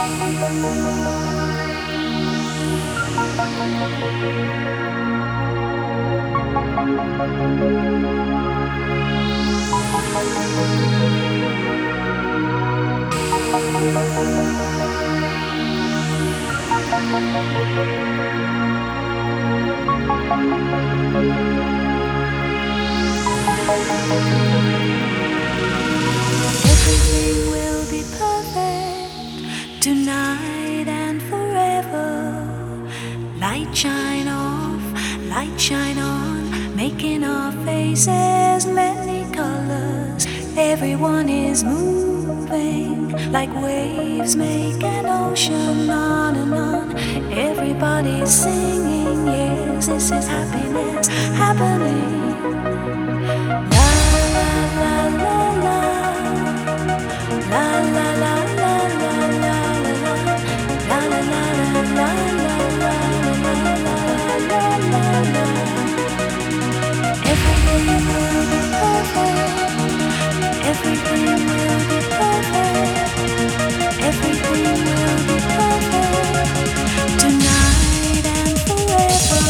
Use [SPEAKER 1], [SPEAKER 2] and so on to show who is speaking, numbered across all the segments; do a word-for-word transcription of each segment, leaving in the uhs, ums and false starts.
[SPEAKER 1] Everything will be perfect tonight and forever. Light shine off, light shine on, making our faces many colors. Everyone is moving like waves make an ocean on and on. Everybody's singing, yes, this is happiness happening. La la la la la, la la la la la la la, la la la la la la la la. Everything will be perfect. Everything will be perfect. Everything will be perfect tonight and forever.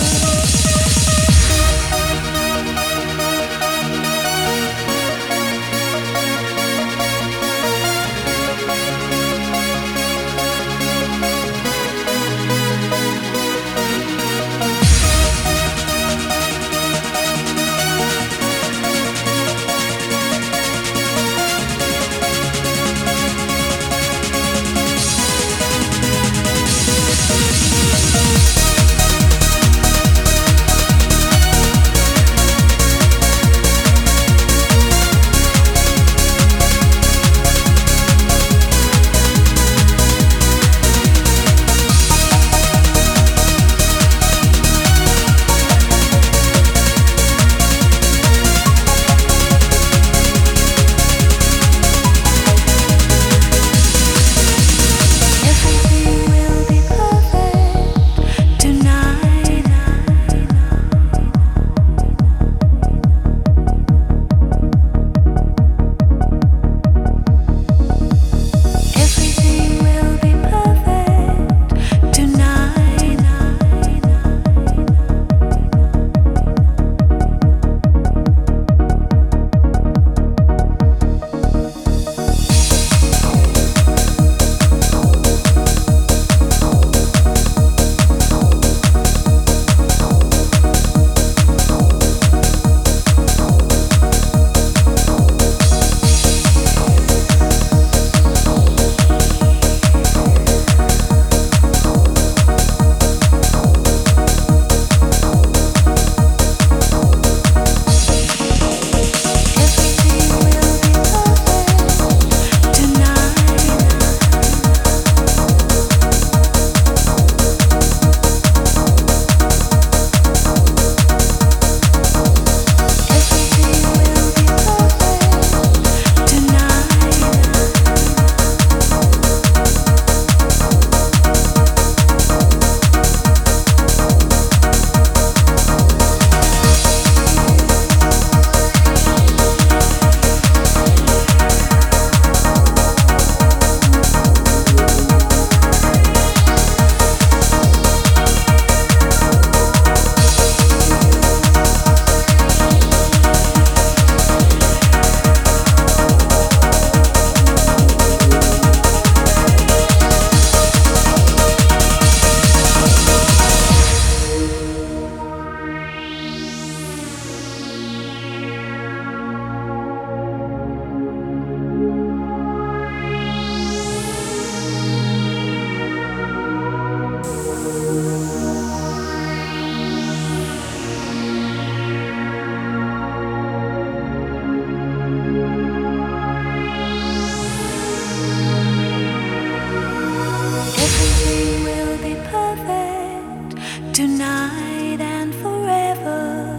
[SPEAKER 1] Tonight and forever.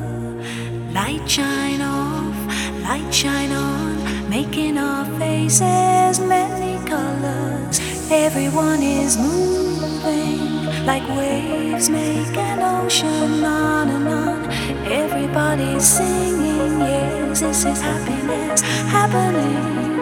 [SPEAKER 1] Light shine off, light shine on, making our faces many colors. Everyone is moving like waves make an ocean on and on. Everybody's singing, yes, this is happiness happening.